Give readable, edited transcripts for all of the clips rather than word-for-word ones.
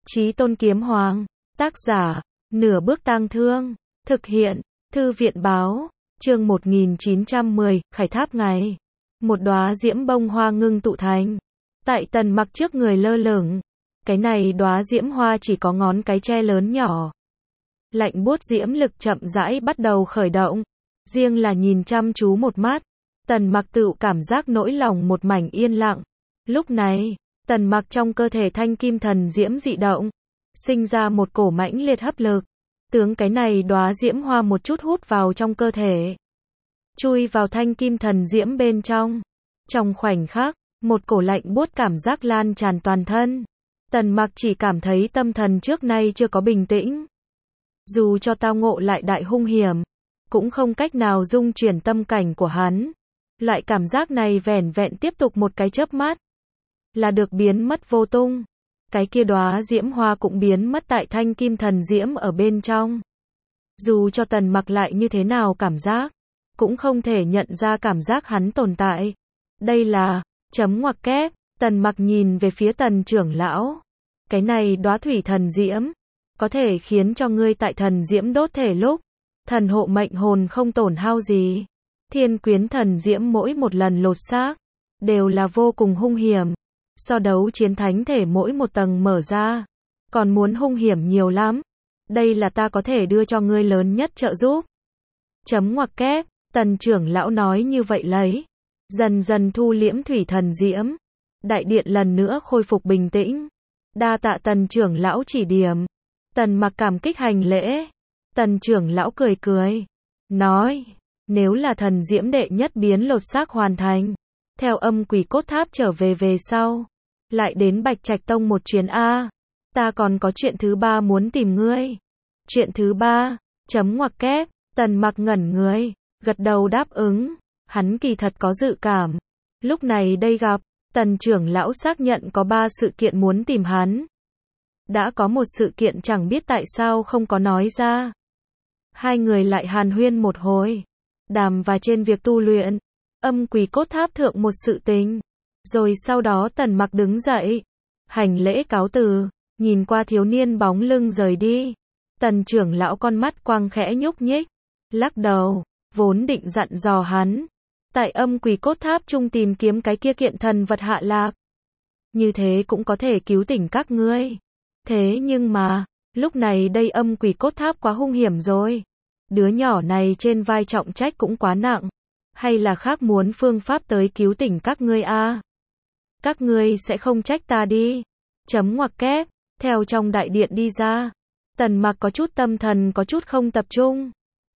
Chí Tôn Kiếm Hoàng. Tác giả, Nửa Bước Tang Thương. Thực hiện, Thư viện Báo. Chương 1910, Khải Tháp ngày. Một đóa diễm bông hoa ngưng tụ thành. Tại Tần Mặc trước người lơ lửng. Cái này đóa diễm hoa chỉ có ngón cái tre lớn nhỏ. Lạnh buốt diễm lực chậm rãi bắt đầu khởi động. Riêng là nhìn chăm chú một mắt, Tần Mặc tự cảm giác nỗi lòng một mảnh yên lặng. Lúc này, Tần Mặc trong cơ thể thanh kim thần diễm dị động, sinh ra một cổ mãnh liệt hấp lực. Tướng cái này đóa diễm hoa một chút hút vào trong cơ thể, chui vào thanh kim thần diễm bên trong. Trong khoảnh khắc, một cổ lạnh buốt cảm giác lan tràn toàn thân. Tần Mặc chỉ cảm thấy tâm thần trước nay chưa có bình tĩnh. Dù cho tao ngộ lại đại hung hiểm, cũng không cách nào dung chuyển tâm cảnh của hắn. Loại cảm giác này vẻn vẹn tiếp tục một cái chớp mắt, là được biến mất vô tung. Cái kia đóa diễm hoa cũng biến mất tại thanh kim thần diễm ở bên trong. Dù cho Tần Mặc lại như thế nào cảm giác, cũng không thể nhận ra cảm giác hắn tồn tại. Đây là, chấm ngoặc kép, Tần Mặc nhìn về phía Tần trưởng lão. Cái này đóa thủy thần diễm, có thể khiến cho ngươi tại thần diễm đốt thể lúc, thần hộ mệnh hồn không tổn hao gì. Thiên quyến thần diễm mỗi một lần lột xác, đều là vô cùng hung hiểm. So đấu chiến thánh thể mỗi một tầng mở ra, còn muốn hung hiểm nhiều lắm. Đây là ta có thể đưa cho ngươi lớn nhất trợ giúp. Chấm ngoặc kép, Tần trưởng lão nói như vậy lấy. Dần dần thu liễm thủy thần diễm. Đại điện lần nữa khôi phục bình tĩnh. Đa tạ Tần trưởng lão chỉ điểm. Tần Mặc cảm kích hành lễ. Tần trưởng lão cười cười, nói, nếu là thần diễm đệ nhất biến lột xác hoàn thành, theo Âm Quỷ Cốt Tháp trở về sau, lại đến Bạch Trạch Tông một chuyến a. Ta còn có chuyện thứ ba muốn tìm ngươi. Chuyện thứ ba, chấm ngoặc kép, Tần Mặc ngẩn người, gật đầu đáp ứng. Hắn kỳ thật có dự cảm, lúc này đây gặp, Tần trưởng lão xác nhận có 3 sự kiện muốn tìm hắn. Đã có một sự kiện chẳng biết tại sao không có nói ra. Hai người lại hàn huyên một hồi, đàm và trên việc tu luyện, Âm Quỷ Cốt Tháp thượng một sự tình. Rồi sau đó Tần Mặc đứng dậy, hành lễ cáo từ, nhìn qua thiếu niên bóng lưng rời đi. Tần trưởng lão con mắt quang khẽ nhúc nhích, lắc đầu, vốn định dặn dò hắn, tại Âm Quỷ Cốt Tháp chung tìm kiếm cái kia kiện thần vật hạ lạc. Như thế cũng có thể cứu tỉnh các ngươi. Thế nhưng mà, lúc này đây Âm Quỷ Cốt Tháp quá hung hiểm rồi. Đứa nhỏ này trên vai trọng trách cũng quá nặng. Hay là khác muốn phương pháp tới cứu tỉnh các ngươi a? Các ngươi sẽ không trách ta đi. Chấm ngoặc kép, theo trong đại điện đi ra. Tần Mặc có chút tâm thần có chút không tập trung.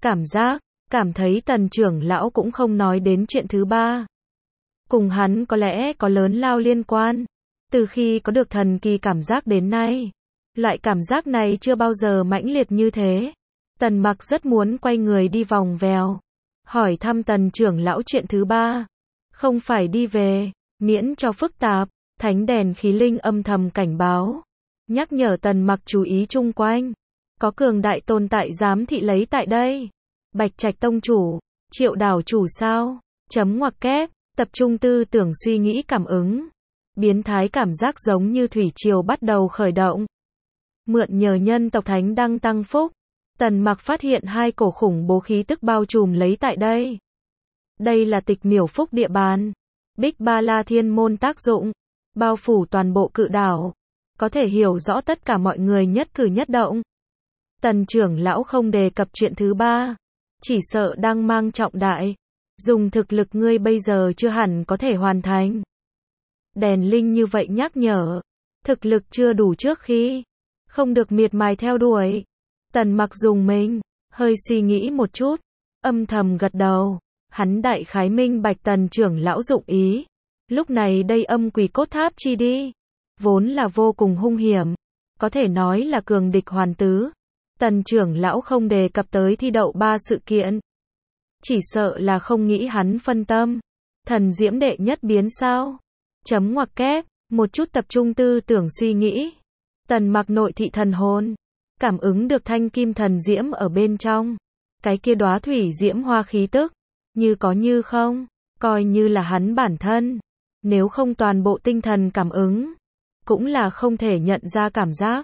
Cảm thấy Tần trưởng lão cũng không nói đến chuyện thứ ba. Cùng hắn có lẽ có lớn lao liên quan. Từ khi có được thần kỳ cảm giác đến nay, loại cảm giác này chưa bao giờ mãnh liệt như thế. Tần Mặc rất muốn quay người đi vòng vèo, hỏi thăm Tần trưởng lão chuyện thứ ba. Không phải đi về, miễn cho phức tạp. Thánh đèn khí linh âm thầm cảnh báo, nhắc nhở Tần Mặc chú ý chung quanh. Có cường đại tồn tại giám thị lấy tại đây. Bạch Trạch tông chủ, Triệu đảo chủ sao? Chấm ngoặc kép, tập trung tư tưởng suy nghĩ cảm ứng. Biến thái cảm giác giống như thủy triều bắt đầu khởi động. Mượn nhờ nhân tộc thánh đăng tăng phúc, Tần Mặc phát hiện 2 cổ khủng bố khí tức bao trùm lấy tại đây. Đây là Tịch Miểu Phúc địa bàn. Bích Ba La Thiên môn tác dụng, bao phủ toàn bộ cự đảo, có thể hiểu rõ tất cả mọi người nhất cử nhất động. Tần trưởng lão không đề cập chuyện thứ ba, chỉ sợ đang mang trọng đại. Dùng thực lực ngươi bây giờ chưa hẳn có thể hoàn thành. Đèn linh như vậy nhắc nhở, thực lực chưa đủ trước khi, không được miệt mài theo đuổi. Tần Mặc dùng mình, hơi suy nghĩ một chút, âm thầm gật đầu. Hắn đại khái minh bạch Tần trưởng lão dụng ý. Lúc này đây Âm Quỷ Cốt Tháp chi đi, vốn là vô cùng hung hiểm, có thể nói là cường địch hoàn tứ. Tần trưởng lão không đề cập tới thi đậu 3 sự kiện, chỉ sợ là không nghĩ hắn phân tâm. Thần diễm đệ nhất biến sao? Chấm ngoặc kép, một chút tập trung tư tưởng suy nghĩ. Tần Mặc nội thị thần hồn, cảm ứng được thanh kim thần diễm ở bên trong. Cái kia đóa thủy diễm hoa khí tức, như có như không, coi như là hắn bản thân. Nếu không toàn bộ tinh thần cảm ứng, cũng là không thể nhận ra cảm giác.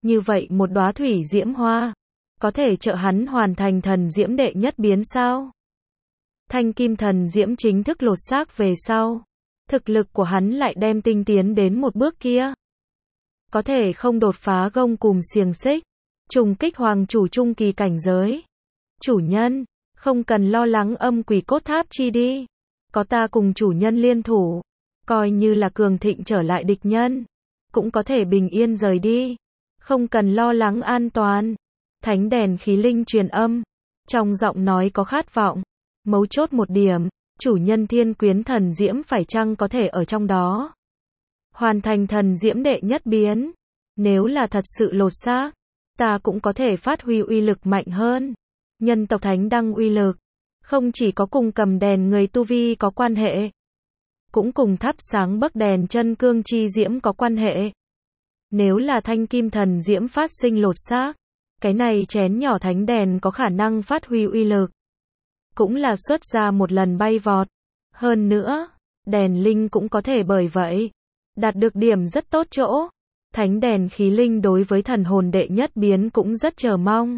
Như vậy một đóa thủy diễm hoa, có thể trợ hắn hoàn thành thần diễm đệ nhất biến sao? Thanh kim thần diễm chính thức lột xác về sau, thực lực của hắn lại đem tinh tiến đến một bước kia. Có thể không đột phá gông cùm xiềng xích, trùng kích hoàng chủ trung kỳ cảnh giới. Chủ nhân, không cần lo lắng âm quỷ cốt tháp chi đi. Có ta cùng chủ nhân liên thủ, coi như là cường thịnh trở lại địch nhân, cũng có thể bình yên rời đi. Không cần lo lắng an toàn. Thánh đèn khí linh truyền âm, trong giọng nói có khát vọng. Mấu chốt một điểm, chủ nhân thiên quyến thần diễm phải chăng có thể ở trong đó hoàn thành thần diễm đệ nhất biến. Nếu là thật sự lột xác, ta cũng có thể phát huy uy lực mạnh hơn. Nhân tộc thánh đăng uy lực, không chỉ có cùng cầm đèn người tu vi có quan hệ, cũng cùng thắp sáng bấc đèn chân cương chi diễm có quan hệ. Nếu là thanh kim thần diễm phát sinh lột xác, cái này chén nhỏ thánh đèn có khả năng phát huy uy lực, cũng là xuất ra một lần bay vọt. Hơn nữa, đèn linh cũng có thể bởi vậy đạt được điểm rất tốt chỗ. Thánh đèn khí linh đối với thần hồn đệ nhất biến cũng rất chờ mong.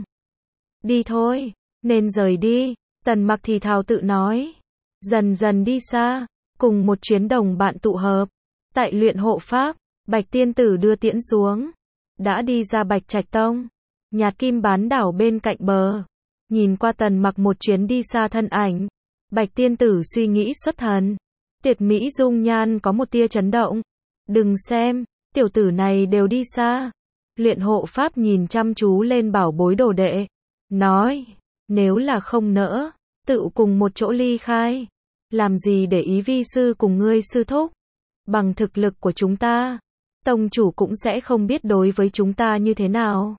Đi thôi, nên rời đi, Tần Mặc thì thào tự nói. Dần dần đi xa, cùng một chuyến đồng bạn tụ hợp. Tại luyện hộ pháp, Bạch Tiên Tử đưa tiễn xuống. Đã đi ra Bạch Trạch Tông, Nhạt Kim bán đảo bên cạnh bờ. Nhìn qua Tần Mặc một chuyến đi xa thân ảnh, Bạch Tiên Tử suy nghĩ xuất thần. Tuyệt mỹ dung nhan có một tia chấn động. Đừng xem, tiểu tử này đều đi xa. Luyện hộ pháp nhìn chăm chú lên bảo bối đồ đệ, nói, nếu là không nỡ, tự cùng một chỗ ly khai. Làm gì để ý vi sư cùng ngươi sư thúc. Bằng thực lực của chúng ta, tông chủ cũng sẽ không biết đối với chúng ta như thế nào.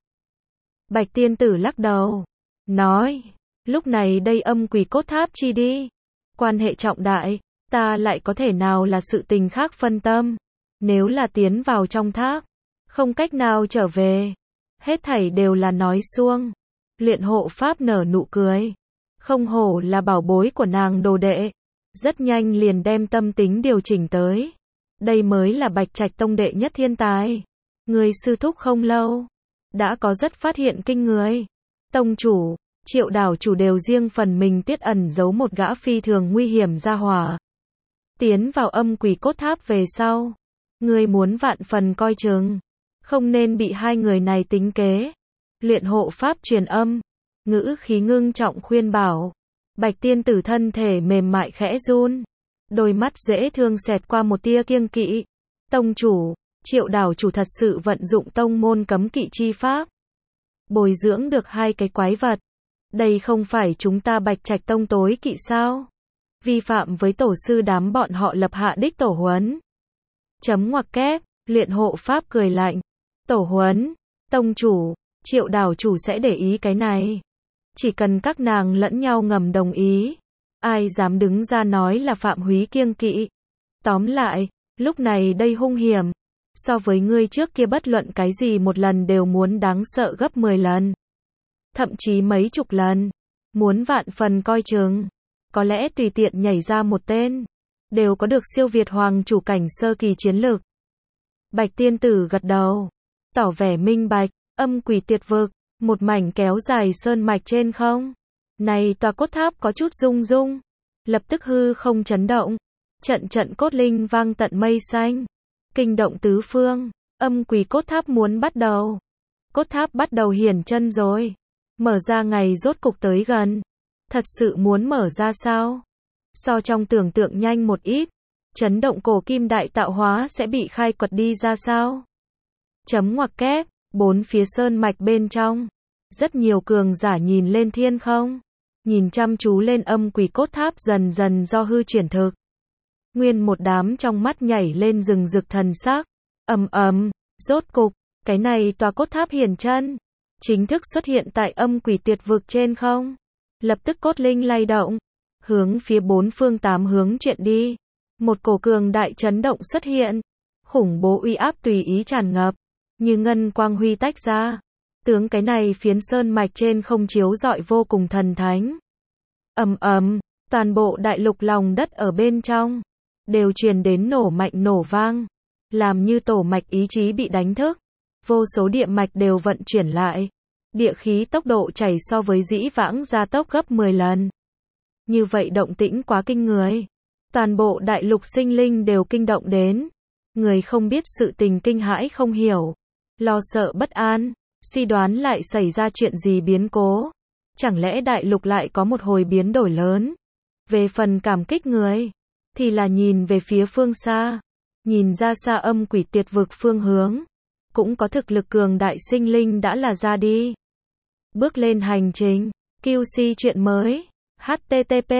Bạch Tiên Tử lắc đầu, nói, lúc này đây âm quỷ cốt tháp chi đi. Quan hệ trọng đại, ta lại có thể nào là sự tình khác phân tâm. Nếu là tiến vào trong tháp, không cách nào trở về. Hết thảy đều là nói suông. Luyện hộ pháp nở nụ cười. Không hổ là bảo bối của nàng đồ đệ. Rất nhanh liền đem tâm tính điều chỉnh tới. Đây mới là Bạch Trạch Tông đệ nhất thiên tài. Người sư thúc không lâu, đã có rất phát hiện kinh người. Tông chủ, Triệu đảo chủ đều riêng phần mình tiết ẩn giấu một gã phi thường nguy hiểm ra hỏa. Tiến vào âm quỷ cốt tháp về sau, ngươi muốn vạn phần coi chừng, không nên bị hai người này tính kế. Luyện hộ pháp truyền âm, ngữ khí ngưng trọng khuyên bảo. Bạch Tiên Tử thân thể mềm mại khẽ run, đôi mắt dễ thương xẹt qua một tia kiêng kỵ. Tông chủ, Triệu đảo chủ thật sự vận dụng tông môn cấm kỵ chi pháp, bồi dưỡng được hai cái quái vật. Đây không phải chúng ta Bạch Trạch Tông tối kỵ sao? Vi phạm với tổ sư đám bọn họ lập hạ đích tổ huấn. Chấm ngoặc kép, luyện hộ pháp cười lạnh. Tổ huấn, tông chủ, Triệu đảo chủ sẽ để ý cái này. Chỉ cần các nàng lẫn nhau ngầm đồng ý, ai dám đứng ra nói là phạm húy kiêng kỵ. Tóm lại, lúc này đây hung hiểm, so với ngươi trước kia bất luận cái gì một lần đều muốn đáng sợ gấp 10 lần. Thậm chí mấy chục lần. Muốn vạn phần coi chừng. Có lẽ tùy tiện nhảy ra một tên, đều có được siêu việt hoàng chủ cảnh sơ kỳ chiến lực. Bạch Tiên Tử gật đầu, tỏ vẻ minh bạch. Âm quỷ tuyệt vực, một mảnh kéo dài sơn mạch trên không. Này tòa cốt tháp có chút rung rung, lập tức hư không chấn động. Trận trận cốt linh vang tận mây xanh, kinh động tứ phương. Âm quỷ cốt tháp muốn bắt đầu. Cốt tháp bắt đầu hiển chân rồi. Mở ra ngày rốt cục tới gần. Thật sự muốn mở ra sao? So trong tưởng tượng nhanh một ít. Chấn động cổ kim đại tạo hóa sẽ bị khai quật đi ra sao? Chấm ngoặc kép, bốn phía sơn mạch bên trong. Rất nhiều cường giả nhìn lên thiên không. Nhìn chăm chú lên âm quỷ cốt tháp dần dần do hư chuyển thực. Nguyên một đám trong mắt nhảy lên rừng rực thần sắc. Rốt cục, cái này tòa cốt tháp hiển chân. Chính thức xuất hiện tại âm quỷ tuyệt vực trên không. Lập tức cốt linh lay động, hướng phía bốn phương tám hướng chuyện đi. Một cổ cường đại chấn động xuất hiện, khủng bố uy áp tùy ý tràn ngập, như ngân quang huy tách ra. Tướng cái này phiến sơn mạch trên không chiếu rọi vô cùng thần thánh. Toàn bộ đại lục lòng đất ở bên trong đều truyền đến nổ mạnh nổ vang, làm như tổ mạch ý chí bị đánh thức, vô số địa mạch đều vận chuyển lại. Địa khí tốc độ chảy so với dĩ vãng gia tốc gấp 10 lần. Như vậy động tĩnh quá kinh người. Toàn bộ đại lục sinh linh đều kinh động đến. Người không biết sự tình kinh hãi không hiểu. Lo sợ bất an. Suy đoán lại xảy ra chuyện gì biến cố. Chẳng lẽ đại lục lại có một hồi biến đổi lớn. Về phần cảm kích người. Thì là nhìn về phía phương xa. Nhìn ra xa âm quỷ tiệt vực phương hướng. Cũng có thực lực cường đại sinh linh đã là ra đi. Bước lên hành trình. QC chuyện mới. http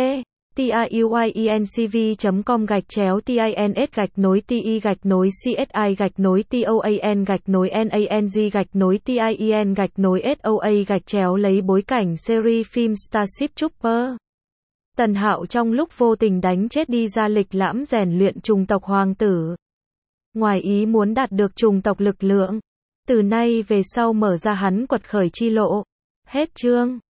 tiuincv.com/ti.nối.toan-nang-tin-soa lấy bối cảnh series phim Starship Trooper. Tần Hạo trong lúc vô tình đánh chết đi ra lịch lãm rèn luyện chủng tộc hoàng tử. Ngoài ý muốn đạt được chủng tộc lực lượng. Từ nay về sau mở ra hắn quật khởi chi lộ. Hết chương.